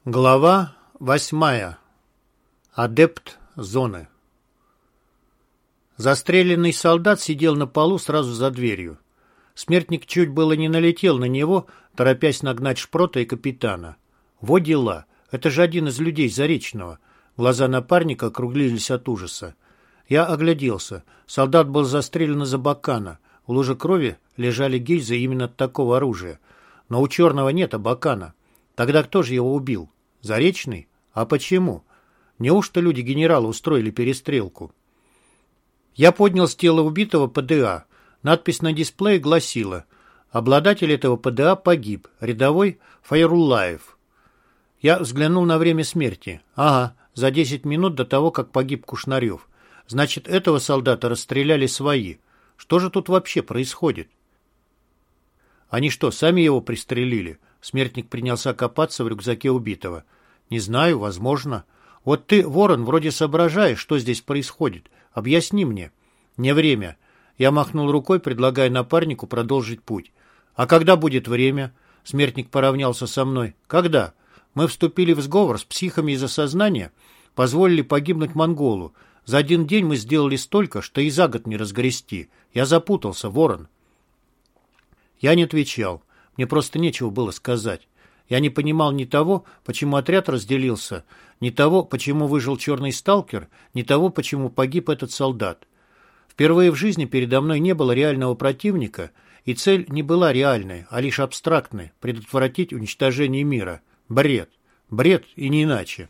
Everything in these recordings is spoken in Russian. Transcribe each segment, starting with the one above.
Глава 8. Адепт зоны. Застреленный солдат сидел на полу сразу за дверью. Смертник чуть было не налетел на него, торопясь нагнать Шпрота и капитана. Во дела! Это же один из людей Заречного. Глаза напарника округлились от ужаса. Я огляделся. Солдат был застрелен из Абакана. В луже крови лежали гильзы именно от такого оружия. Но у черного нет Абакана. Тогда кто же его убил? Заречный? А почему? Неужто люди генерала устроили перестрелку? Я поднял с тела убитого ПДА. Надпись на дисплее гласила: обладатель этого ПДА погиб, рядовой Файруллаев. Я взглянул на время смерти. Ага, за 10 минут до того, как погиб Кушнарев. Значит, этого солдата расстреляли свои. Что же тут вообще происходит? Они что, сами его пристрелили? Смертник принялся копаться в рюкзаке убитого. Не знаю, возможно. Вот ты, Ворон, вроде соображаешь, что здесь происходит. Объясни мне. Не время. Я махнул рукой, предлагая напарнику продолжить путь. А когда будет время? Смертник поравнялся со мной. Когда? Мы вступили в сговор с психами из-за сознания, позволили погибнуть монголу. За один день мы сделали столько, что и за год не разгрести. Я запутался, Ворон. Я не отвечал. Мне просто нечего было сказать. Я не понимал ни того, почему отряд разделился, ни того, почему выжил черный сталкер, ни того, почему погиб этот солдат. Впервые в жизни передо мной не было реального противника, и цель не была реальной, а лишь абстрактной — предотвратить уничтожение мира. Бред. Бред и не иначе.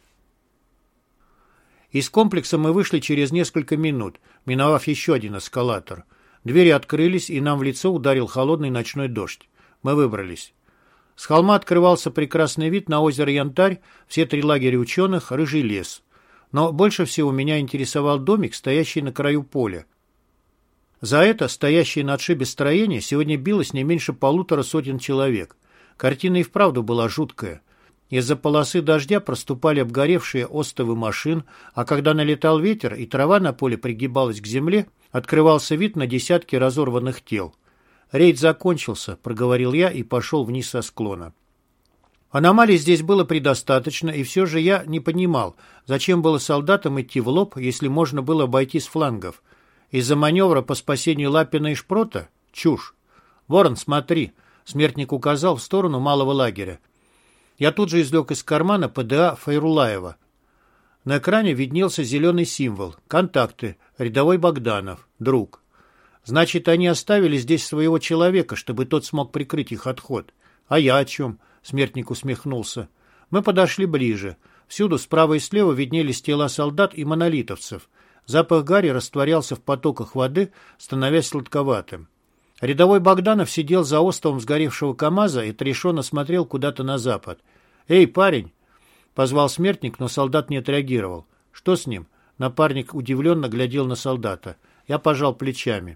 Из комплекса мы вышли через несколько минут, миновав еще один эскалатор. Двери открылись, и нам в лицо ударил холодный ночной дождь. Мы выбрались. С холма открывался прекрасный вид на озеро Янтарь, все 3 лагеря ученых, рыжий лес. Но больше всего меня интересовал домик, стоящий на краю поля. За это стоящее на отшибе строение сегодня билось не меньше 150 человек. Картина и вправду была жуткая. Из-за полосы дождя проступали обгоревшие остовы машин, а когда налетал ветер и трава на поле пригибалась к земле, открывался вид на десятки разорванных тел. «Рейд закончился», — проговорил я и пошел вниз со склона. Аномалий здесь было предостаточно, и все же я не понимал, зачем было солдатам идти в лоб, если можно было обойти с флангов. Из-за маневра по спасению Лапина и Шпрота? Чушь. «Ворон, смотри», — смертник указал в сторону малого лагеря. Я тут же извлек из кармана ПДА Файруллаева. На экране виднелся зеленый символ. Контакты. Рядовой Богданов. Друг. Значит, они оставили здесь своего человека, чтобы тот смог прикрыть их отход. А я о чем? Смертник усмехнулся. Мы подошли ближе. Всюду справа и слева виднелись тела солдат и монолитовцев. Запах гари растворялся в потоках воды, становясь сладковатым. Рядовой Богданов сидел за остовом сгоревшего КамАЗа и отрешенно смотрел куда-то на запад. «Эй, парень!» — позвал смертник, но солдат не отреагировал. «Что с ним?» Напарник удивленно глядел на солдата. Я пожал плечами.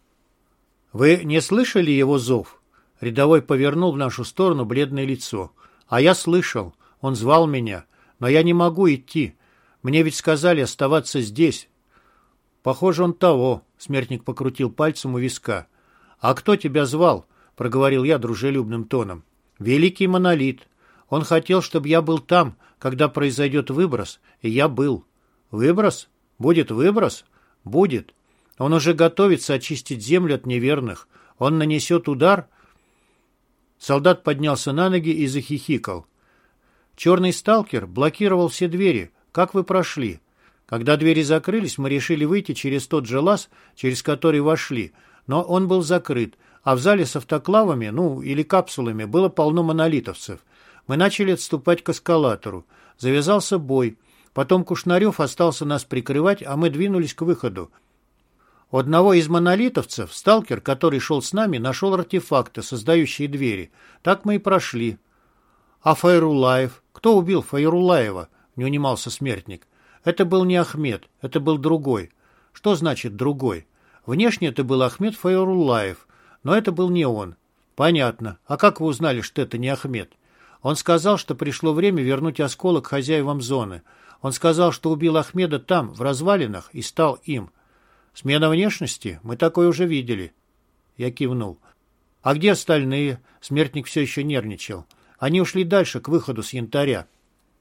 «Вы не слышали его зов?» Рядовой повернул в нашу сторону бледное лицо. «А я слышал. Он звал меня. Но я не могу идти. Мне ведь сказали оставаться здесь». «Похоже, он того», — смертник покрутил пальцем у виска. «А кто тебя звал?» — проговорил я дружелюбным тоном. «Великий монолит. Он хотел, чтобы я был там, когда произойдет выброс, и я был». «Выброс? Будет выброс?» «Будет. Он уже готовится очистить землю от неверных. Он нанесет удар». Солдат поднялся на ноги и захихикал. «Черный сталкер блокировал все двери. Как вы прошли?» Когда двери закрылись, мы решили выйти через тот же лаз, через который вошли, но он был закрыт, а в зале с автоклавами, или капсулами, было полно монолитовцев. Мы начали отступать к эскалатору. Завязался бой. Потом Кушнарев остался нас прикрывать, а мы двинулись к выходу. У одного из монолитовцев сталкер, который шел с нами, нашел артефакты, создающие двери. Так мы и прошли. «А Файруллаев? Кто убил Файруллаева?» — не унимался смертник. «Это был не Ахмед, это был другой». «Что значит «другой»?» «Внешне это был Ахмед Файруллаев, но это был не он». «Понятно. А как вы узнали, что это не Ахмед?» «Он сказал, что пришло время вернуть осколок хозяевам зоны. Он сказал, что убил Ахмеда там, в развалинах, и стал им». «Смена внешности? Мы такое уже видели». Я кивнул. «А где остальные?» Смертник все еще нервничал. «Они ушли дальше, к выходу с Янтаря».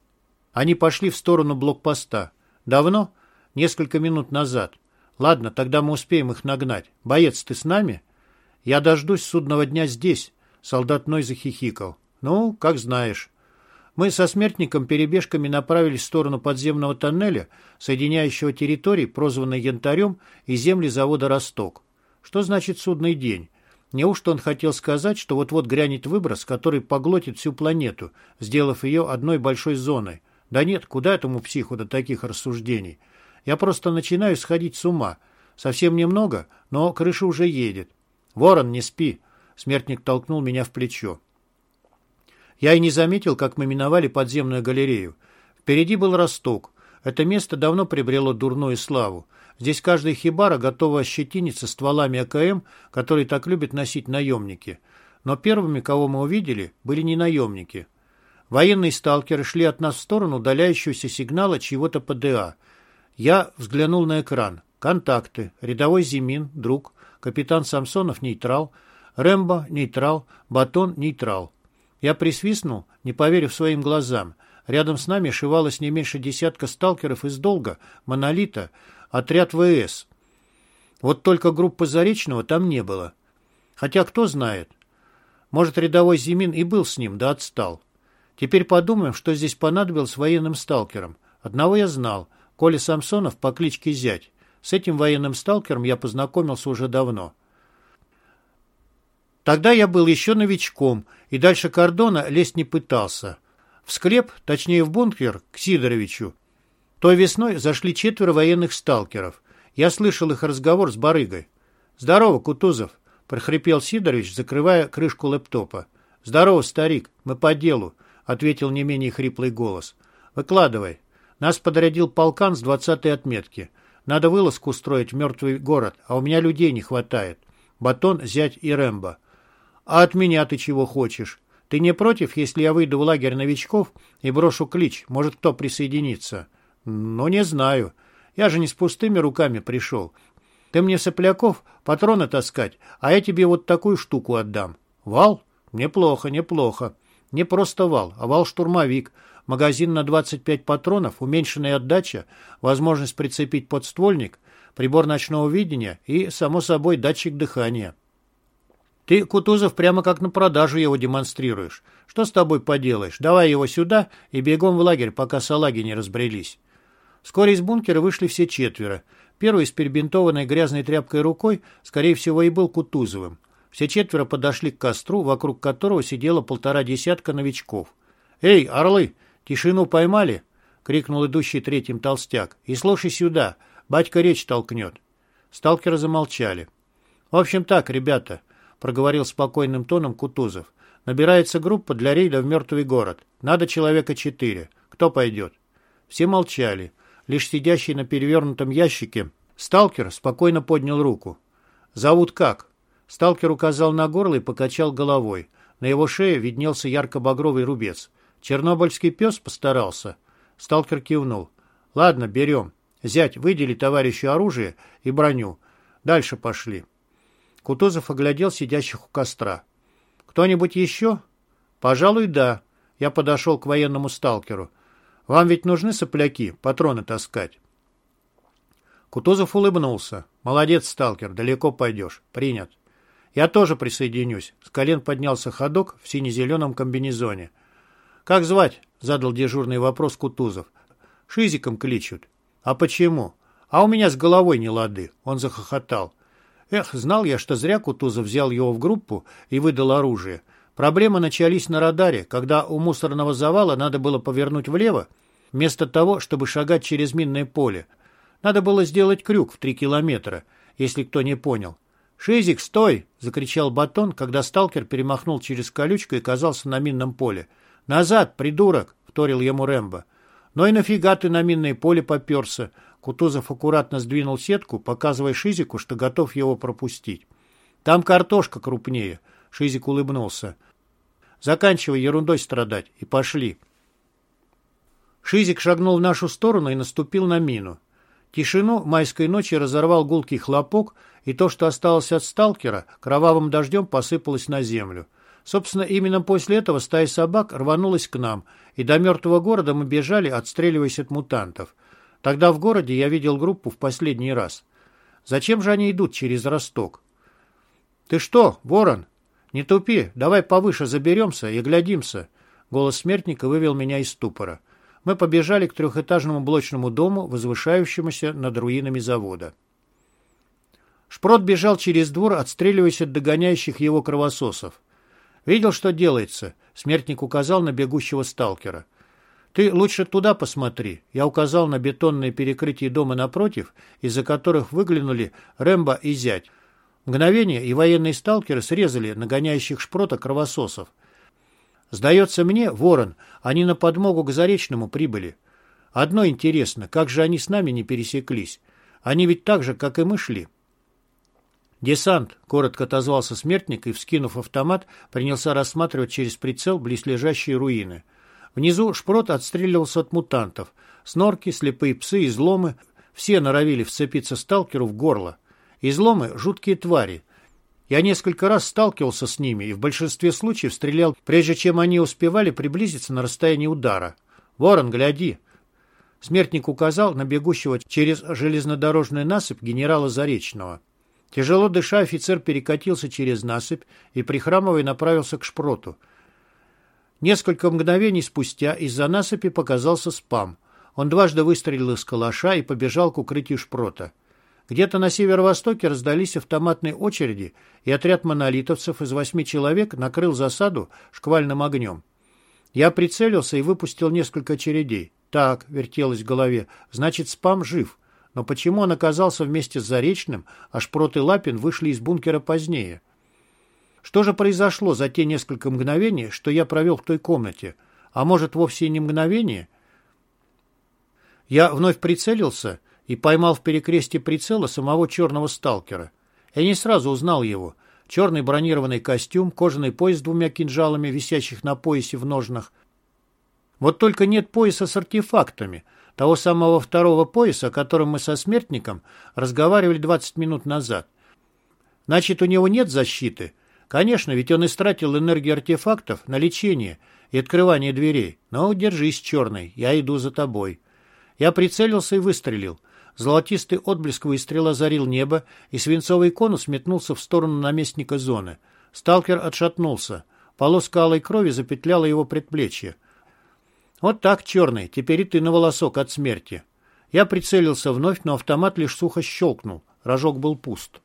Они пошли в сторону блокпоста. Давно? Несколько минут назад. Ладно, тогда мы успеем их нагнать. Боец, ты с нами? Я дождусь судного дня здесь. Солдат Ной захихикал. Ну, как знаешь. Мы со смертником перебежками направились в сторону подземного тоннеля, соединяющего территории, прозванной Янтарем, и земли завода «Росток». Что значит судный день? Неужто он хотел сказать, что вот-вот грянет выброс, который поглотит всю планету, сделав ее одной большой зоной? Да нет, куда этому психу до таких рассуждений? Я просто начинаю сходить с ума. Совсем немного, но крыша уже едет. «Ворон, не спи!» Смертник толкнул меня в плечо. Я и не заметил, как мы миновали подземную галерею. Впереди был Росток. Это место давно приобрело дурную славу. Здесь каждая хибара готова ощетиниться стволами АКМ, которые так любят носить наемники. Но первыми, кого мы увидели, были не наемники. Военные сталкеры шли от нас в сторону удаляющегося сигнала чьего-то ПДА. Я взглянул на экран. Контакты. Рядовой Зимин, друг. Капитан Самсонов, нейтрал. Рэмбо, нейтрал. Батон, нейтрал. Я присвистнул, не поверив своим глазам. Рядом с нами шивалось не меньше десятка сталкеров из Долга, Монолита, отряд ВС. Вот только группы Заречного там не было. Хотя кто знает. Может, рядовой Зимин и был с ним, да отстал. Теперь подумаем, что здесь понадобилось военным сталкерам. Одного я знал. Коля Самсонов по кличке Зять. С этим военным сталкером я познакомился уже давно. Тогда я был еще новичком и дальше кордона лезть не пытался. В склеп, точнее в бункер, к Сидоровичу, той весной зашли 4 военных сталкеров. Я слышал их разговор с барыгой. «Здорово, Кутузов!» — прохрипел Сидорович, закрывая крышку лэптопа. «Здорово, старик, мы по делу», — ответил не менее хриплый голос. «Выкладывай. Нас подрядил полкан с 20-й отметки. Надо вылазку устроить в мертвый город, а у меня людей не хватает. Батон, Зять и Рэмбо. А от меня ты чего хочешь? Ты не против, если я выйду в лагерь новичков и брошу клич? Может, кто присоединится?» «Ну, не знаю. Я же не с пустыми руками пришел. Ты мне, сопляков, патроны таскать, а я тебе вот такую штуку отдам. Вал? Неплохо, неплохо. Не просто вал, а вал-штурмовик. Магазин на 25 патронов, уменьшенная отдача, возможность прицепить подствольник, прибор ночного видения и, само собой, датчик дыхания. Ты, Кутузов, прямо как на продажу его демонстрируешь. Что с тобой поделаешь? Давай его сюда и бегом в лагерь, пока салаги не разбрелись». Вскоре из бункера вышли все 4. Первый с перебинтованной грязной тряпкой рукой, скорее всего, и был Кутузовым. Все 4 подошли к костру, вокруг которого сидело 1,5 десятка новичков. «Эй, орлы, тишину поймали?» — крикнул идущий третьим толстяк. «И слушай сюда, батька речь толкнет». Сталкеры замолчали. «В общем так, ребята», — проговорил спокойным тоном Кутузов. «Набирается группа для рейда в мертвый город. Надо человека 4. Кто пойдет?» Все молчали. Лишь сидящий на перевернутом ящике сталкер спокойно поднял руку. «Зовут как?» Сталкер указал на горло и покачал головой. На его шее виднелся ярко-багровый рубец. «Чернобыльский пес постарался?» Сталкер кивнул. «Ладно, берем. Зять, выдели товарищу оружие и броню. Дальше пошли». Кутузов оглядел сидящих у костра. «Кто-нибудь еще?» «Пожалуй, да». Я подошел к военному сталкеру. «Вам ведь нужны сопляки, патроны таскать?» Кутузов улыбнулся. «Молодец, сталкер, далеко пойдешь. Принят». «Я тоже присоединюсь». С колен поднялся ходок в сине-зеленом комбинезоне. «Как звать?» — задал дежурный вопрос Кутузов. «Шизиком кличут». «А почему?» «А у меня с головой не лады». Он захохотал. Эх, знал я, что зря Кутузов взял его в группу и выдал оружие. Проблемы начались на радаре, когда у мусорного завала надо было повернуть влево, вместо того, чтобы шагать через минное поле. Надо было сделать крюк в 3 километра, если кто не понял. «Шизик, стой!» — закричал Батон, когда сталкер перемахнул через колючку и оказался на минном поле. «Назад, придурок!» — вторил ему Рэмбо. «Ну и нафига ты на минное поле поперся?» Кутузов аккуратно сдвинул сетку, показывая Шизику, что готов его пропустить. «Там картошка крупнее», — Шизик улыбнулся. «Заканчивай ерундой страдать и пошли». Шизик шагнул в нашу сторону и наступил на мину. Тишину майской ночи разорвал гулкий хлопок, и то, что осталось от сталкера, кровавым дождем посыпалось на землю. Собственно, именно после этого стая собак рванулась к нам, и до мертвого города мы бежали, отстреливаясь от мутантов. Тогда в городе я видел группу в последний раз. Зачем же они идут через Росток? «Ты что, ворон? Не тупи, давай повыше заберемся и глядимся». Голос смертника вывел меня из ступора. Мы побежали к трехэтажному блочному дому, возвышающемуся над руинами завода. Шпрот бежал через двор, отстреливаясь от догоняющих его кровососов. «Видел, что делается?» — смертник указал на бегущего сталкера. «Ты лучше туда посмотри». Я указал на бетонное перекрытие дома напротив, из-за которых выглянули Рэмбо и зять. Мгновение, и военные сталкеры срезали нагоняющих Шпрота кровососов. «Сдается мне, ворон, они на подмогу к Заречному прибыли. Одно интересно, как же они с нами не пересеклись? Они ведь так же, как и мы шли». «Десант», — коротко отозвался смертник и, вскинув автомат, принялся рассматривать через прицел близлежащие руины. Внизу Шпрот отстреливался от мутантов. Снорки, слепые псы, изломы — все норовили вцепиться сталкеру в горло. Изломы — жуткие твари. Я несколько раз сталкивался с ними и в большинстве случаев стрелял, прежде чем они успевали приблизиться на расстояние удара. «Ворон, гляди!» Смертник указал на бегущего через железнодорожную насыпь генерала Заречного. Тяжело дыша, офицер перекатился через насыпь и, прихрамывая, направился к Шпроту. Несколько мгновений спустя из-за насыпи показался Спам. Он дважды выстрелил из калаша и побежал к укрытию Шпрота. Где-то на северо-востоке раздались автоматные очереди, и отряд монолитовцев из 8 человек накрыл засаду шквальным огнем. Я прицелился и выпустил несколько очередей. «Так», — вертелось в голове, — «значит, Спам жив». Но почему он оказался вместе с Заречным, а Шпрот и Лапин вышли из бункера позднее? Что же произошло за те несколько мгновений, что я провел в той комнате? А может, вовсе и не мгновение? Я вновь прицелился и поймал в перекрестье прицела самого черного сталкера. Я не сразу узнал его. Черный бронированный костюм, кожаный пояс с 2 кинжалами, висящих на поясе в ножнах. Вот только нет пояса с артефактами, того самого второго пояса, о котором мы со смертником разговаривали 20 минут назад. Значит, у него нет защиты? Конечно, ведь он истратил энергию артефактов на лечение и открывание дверей. Но держись, черный, я иду за тобой. Я прицелился и выстрелил. Золотистый отблеск выстрела озарил небо, и свинцовый конус метнулся в сторону наместника зоны. Сталкер отшатнулся. Полоска алой крови запетляла его предплечье. «Вот так, черный, теперь и ты на волосок от смерти». Я прицелился вновь, но автомат лишь сухо щелкнул. Рожок был пуст.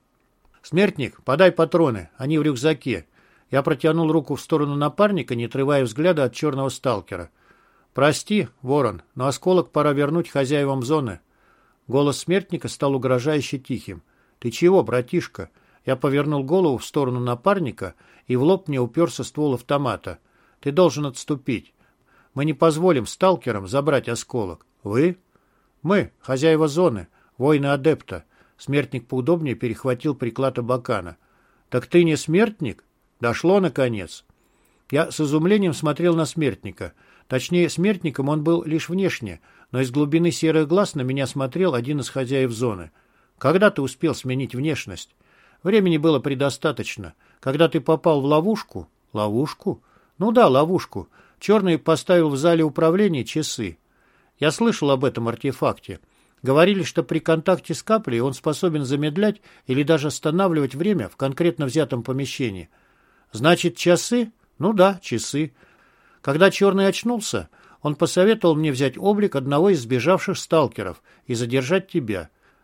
«Смертник, подай патроны, они в рюкзаке». Я протянул руку в сторону напарника, не отрывая взгляда от черного сталкера. «Прости, ворон, но осколок пора вернуть хозяевам зоны». Голос смертника стал угрожающе тихим. «Ты чего, братишка?» Я повернул голову в сторону напарника, и в лоб мне уперся ствол автомата. «Ты должен отступить. Мы не позволим сталкерам забрать осколок». «Вы?» «Мы, хозяева зоны, воины адепта». Смертник поудобнее перехватил приклад абакана. «Так ты не смертник?» «Дошло, наконец». Я с изумлением смотрел на смертника. Точнее, смертником он был лишь внешне, но из глубины серых глаз на меня смотрел один из хозяев зоны. «Когда ты успел сменить внешность?» «Времени было предостаточно. Когда ты попал в ловушку...» «Ловушку?» «Ну да, ловушку. Черный поставил в зале управления часы. Я слышал об этом артефакте. Говорили, что при контакте с каплей он способен замедлять или даже останавливать время в конкретно взятом помещении. Значит, часы? Ну да, часы. Когда Черный очнулся, он посоветовал мне взять облик одного из сбежавших сталкеров и задержать тебя.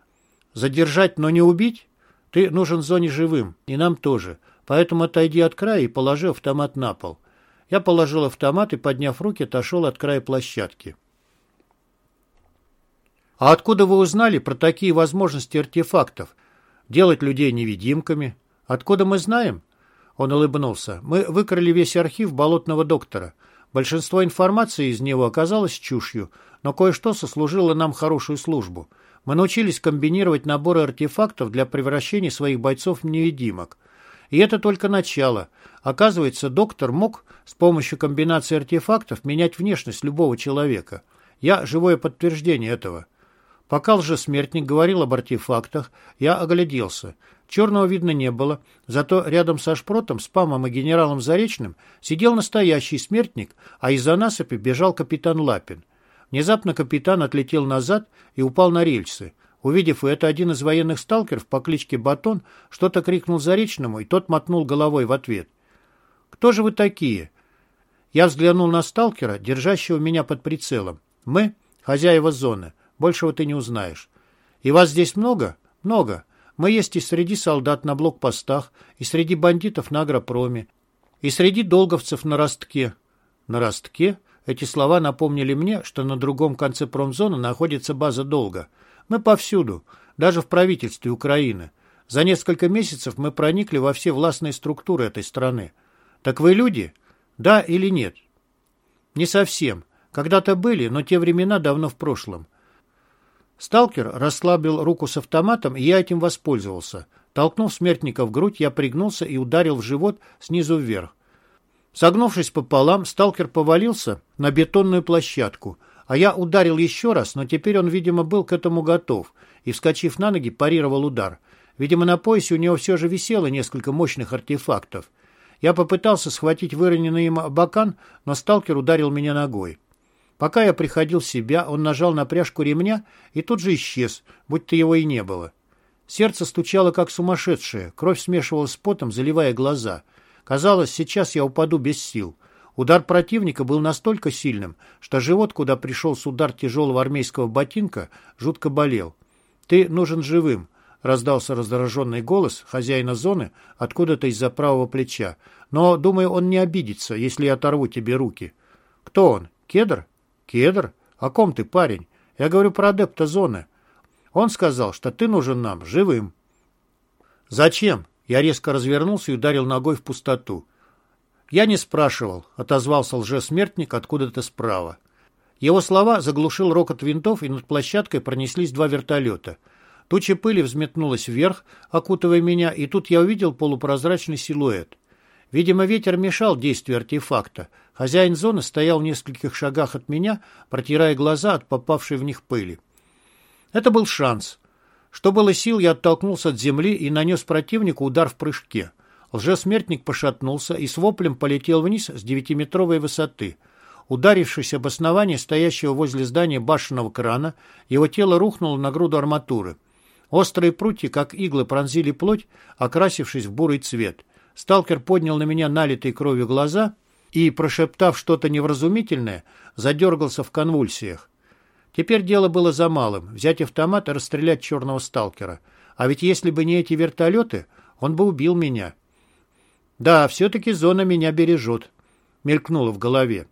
Задержать, но не убить? Ты нужен в зоне живым, и нам тоже. Поэтому отойди от края и положи автомат на пол». Я положил автомат и, подняв руки, отошел от края площадки. «А откуда вы узнали про такие возможности артефактов? Делать людей невидимками? Откуда мы знаем?» Он улыбнулся. «Мы выкрали весь архив болотного доктора. Большинство информации из него оказалось чушью, но кое-что сослужило нам хорошую службу. Мы научились комбинировать наборы артефактов для превращения своих бойцов в невидимок. И это только начало. Оказывается, доктор мог с помощью комбинации артефактов менять внешность любого человека. Я живое подтверждение этого». Пока лжесмертник говорил об артефактах, я огляделся. Черного видно не было, зато рядом со Шпротом, Спамом и генералом Заречным сидел настоящий смертник, а из-за насыпи бежал капитан Лапин. Внезапно капитан отлетел назад и упал на рельсы. Увидев это, один из военных сталкеров по кличке Батон что-то крикнул Заречному, и тот мотнул головой в ответ. «Кто же вы такие?» Я взглянул на сталкера, держащего меня под прицелом. «Мы — хозяева зоны. Большего ты не узнаешь». «И вас здесь много?» «Много. Мы есть и среди солдат на блокпостах, и среди бандитов на агропроме, и среди долговцев на ростке». «На ростке?» Эти слова напомнили мне, что на другом конце промзоны находится база долга. Мы повсюду, даже в правительстве Украины. За несколько месяцев мы проникли во все властные структуры этой страны. Так вы люди? Да или нет? Не совсем. Когда-то были, но те времена давно в прошлом. Сталкер расслабил руку с автоматом, и я этим воспользовался. Толкнув смертника в грудь, я пригнулся и ударил в живот снизу вверх. Согнувшись пополам, сталкер повалился на бетонную площадку, а я ударил еще раз, но теперь он, видимо, был к этому готов и, вскочив на ноги, парировал удар. Видимо, на поясе у него все же висело несколько мощных артефактов. Я попытался схватить выроненный им абакан, но сталкер ударил меня ногой. Пока я приходил в себя, он нажал на пряжку ремня и тут же исчез, будто его и не было. Сердце стучало как сумасшедшее, кровь смешивалась с потом, заливая глаза. Казалось, сейчас я упаду без сил. Удар противника был настолько сильным, что живот, куда пришелся удар тяжелого армейского ботинка, жутко болел. «Ты нужен живым», — раздался раздраженный голос хозяина зоны откуда-то из-за правого плеча. «Но, думаю, он не обидится, если я оторву тебе руки». «Кто он? Кедр?» «Кедр? О ком ты, парень? Я говорю про адепта зоны. Он сказал, что ты нужен нам живым». «Зачем?» Я резко развернулся и ударил ногой в пустоту. «Я не спрашивал», — отозвался лжесмертник откуда-то справа. Его слова заглушил рокот винтов, и над площадкой пронеслись два вертолета. Туча пыли взметнулась вверх, окутывая меня, и тут я увидел полупрозрачный силуэт. Видимо, ветер мешал действию артефакта. Хозяин зоны стоял в нескольких шагах от меня, протирая глаза от попавшей в них пыли. Это был шанс. Что было сил, я оттолкнулся от земли и нанес противнику удар в прыжке. Лжесмертник пошатнулся и с воплем полетел вниз с 9-метровой высоты. Ударившись об основание стоящего возле здания башенного крана, его тело рухнуло на груду арматуры. Острые прутья, как иглы, пронзили плоть, окрасившись в бурый цвет. Сталкер поднял на меня налитые кровью глаза и, прошептав что-то невразумительное, задергался в конвульсиях. Теперь дело было за малым — взять автомат и расстрелять черного сталкера. А ведь если бы не эти вертолеты, он бы убил меня. «Да, все-таки зона меня бережет», — мелькнуло в голове.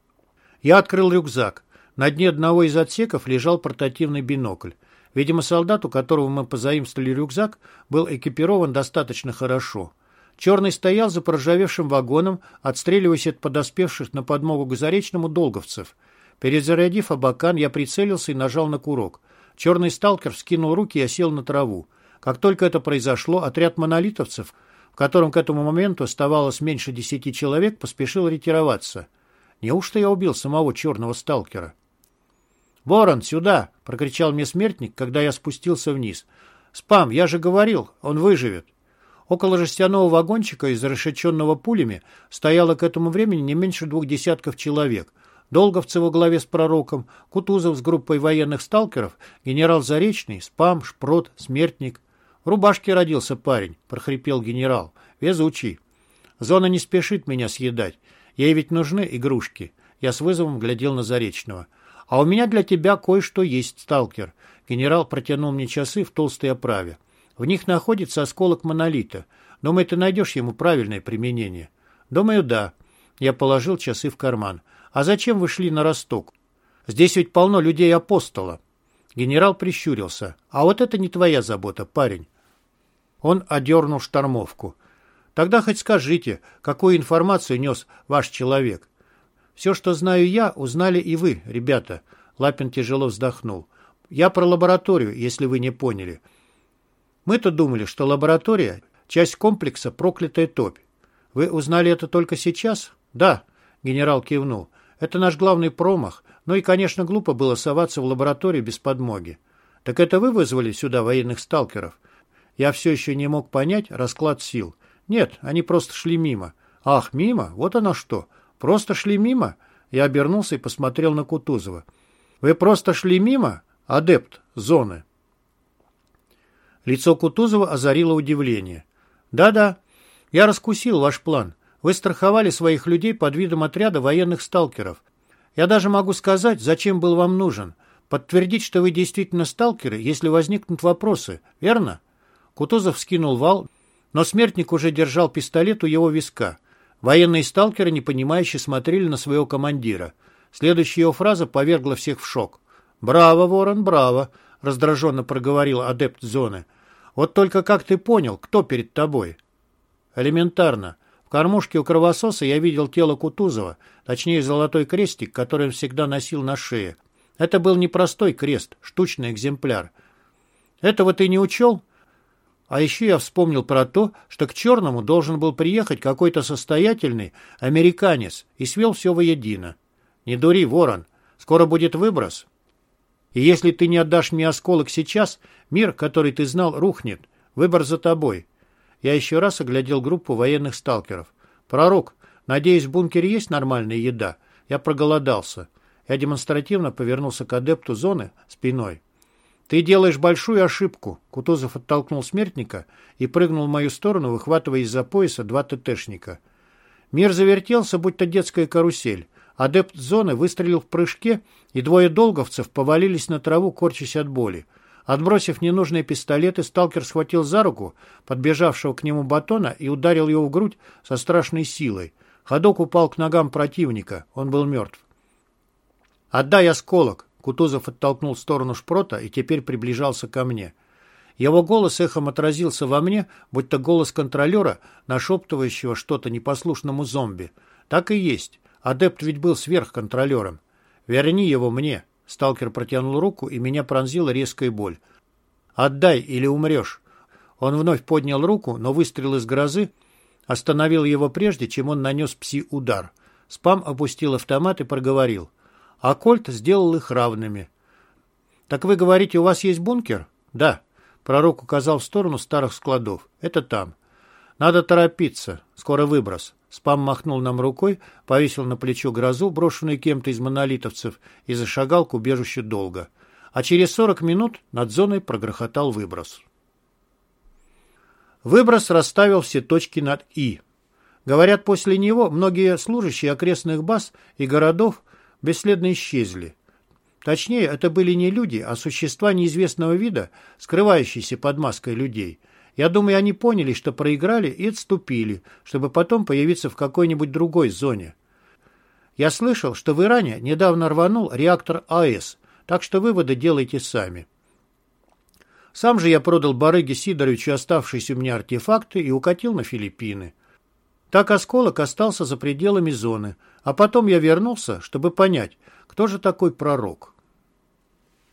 Я открыл рюкзак. На дне одного из отсеков лежал портативный бинокль. Видимо, солдат, у которого мы позаимствовали рюкзак, был экипирован достаточно хорошо. Черный стоял за проржавевшим вагоном, отстреливаясь от подоспевших на подмогу к Заречному долговцев. Перезарядив абакан, я прицелился и нажал на курок. Черный сталкер вскинул руки и осел на траву. Как только это произошло, отряд монолитовцев, в котором к этому моменту оставалось меньше 10 человек, поспешил ретироваться. Неужто я убил самого черного сталкера? «Ворон, сюда!» — прокричал мне смертник, когда я спустился вниз. «Спам, я же говорил, он выживет!» Около жестяного вагончика, изрешеченного пулями, стояло к этому времени не меньше 2 десятков человек. Долговцы во главе с пророком, Кутузов с группой военных сталкеров, генерал Заречный, Спам, Шпрот, Смертник. «В рубашке родился парень», — прохрипел генерал. «Везучий. Зона не спешит меня съедать. Ей ведь нужны игрушки». Я с вызовом глядел на Заречного. «А у меня для тебя кое-что есть, сталкер». Генерал протянул мне часы в толстой оправе. «В них находится осколок монолита. Думаю, ты найдешь ему правильное применение». «Думаю, да». Я положил часы в карман. «А зачем вы шли на Росток? Здесь ведь полно людей-апостола». Генерал прищурился. «А вот это не твоя забота, парень». Он одернул штормовку. «Тогда хоть скажите, какую информацию нес ваш человек?» «Все, что знаю я, узнали и вы, ребята». Лапин тяжело вздохнул. «Я про лабораторию, если вы не поняли. Мы-то думали, что лаборатория — часть комплекса «Проклятая топь». Вы узнали это только сейчас?» «Да», — генерал кивнул. «Это наш главный промах. Ну и, конечно, глупо было соваться в лабораторию без подмоги». «Так это вы вызвали сюда военных сталкеров?» Я все еще не мог понять расклад сил. Нет, они просто шли мимо. Ах, мимо? Вот оно что. Просто шли мимо? Я обернулся и посмотрел на Кутузова. Вы просто шли мимо? Адепт зоны. Лицо Кутузова озарило удивление. Да-да, я раскусил ваш план. Вы страховали своих людей под видом отряда военных сталкеров. Я даже могу сказать, зачем был вам нужен. Подтвердить, что вы действительно сталкеры, если возникнут вопросы, верно? Кутузов скинул вал, но смертник уже держал пистолет у его виска. Военные сталкеры непонимающе смотрели на своего командира. Следующая его фраза повергла всех в шок. «Браво, Ворон, браво!» — раздраженно проговорил адепт зоны. «Вот только как ты понял, кто перед тобой?» «Элементарно. В кормушке у кровососа я видел тело Кутузова, точнее золотой крестик, который он всегда носил на шее. Это был не простой крест, штучный экземпляр. Этого ты не учел?» А еще я вспомнил про то, что к Черному должен был приехать какой-то состоятельный американец и свел все воедино. Не дури, Ворон, скоро будет выброс. И если ты не отдашь мне осколок сейчас, мир, который ты знал, рухнет. Выбор за тобой. Я еще раз оглядел группу военных сталкеров. Пророк, надеюсь, в бункере есть нормальная еда? Я проголодался. Я демонстративно повернулся к адепту зоны спиной. «Ты делаешь большую ошибку», — Кутузов оттолкнул смертника и прыгнул в мою сторону, выхватывая из-за пояса 2 ТТшника. Мир завертелся, будто детская карусель. Адепт зоны выстрелил в прыжке, и 2 долговцев повалились на траву, корчась от боли. Отбросив ненужные пистолеты, сталкер схватил за руку подбежавшего к нему Батона и ударил его в грудь со страшной силой. Ходок упал к ногам противника. Он был мертв. «Отдай осколок!» Кутузов оттолкнул в сторону шпрота и теперь приближался ко мне. Его голос эхом отразился во мне, будто голос контролера, нашептывающего что-то непослушному зомби. Так и есть. Адепт ведь был сверхконтролером. «Верни его мне!» Сталкер протянул руку, и меня пронзила резкая боль. «Отдай, или умрешь!» Он вновь поднял руку, но выстрел из грозы остановил его прежде, чем он нанес пси-удар. Спам опустил автомат и проговорил. А Кольт сделал их равными. «Так вы говорите, у вас есть бункер?» «Да». Пророк указал в сторону старых складов. «Это там». «Надо торопиться. Скоро выброс». Спам махнул нам рукой, повесил на плечо грозу, брошенную кем-то из монолитовцев, и зашагал к убежищу долго. А через 40 минут над зоной прогрохотал выброс. Выброс расставил все точки над «и». Говорят, после него многие служащие окрестных баз и городов бесследно исчезли. Точнее, это были не люди, а существа неизвестного вида, скрывающиеся под маской людей. Я думаю, они поняли, что проиграли, и отступили, чтобы потом появиться в какой-нибудь другой зоне. Я слышал, что в Иране недавно рванул реактор АЭС, так что выводы делайте сами. Сам же я продал барыге Сидоровичу оставшиеся у меня артефакты и укатил на Филиппины. Так осколок остался за пределами зоны, а потом я вернулся, чтобы понять, кто же такой пророк.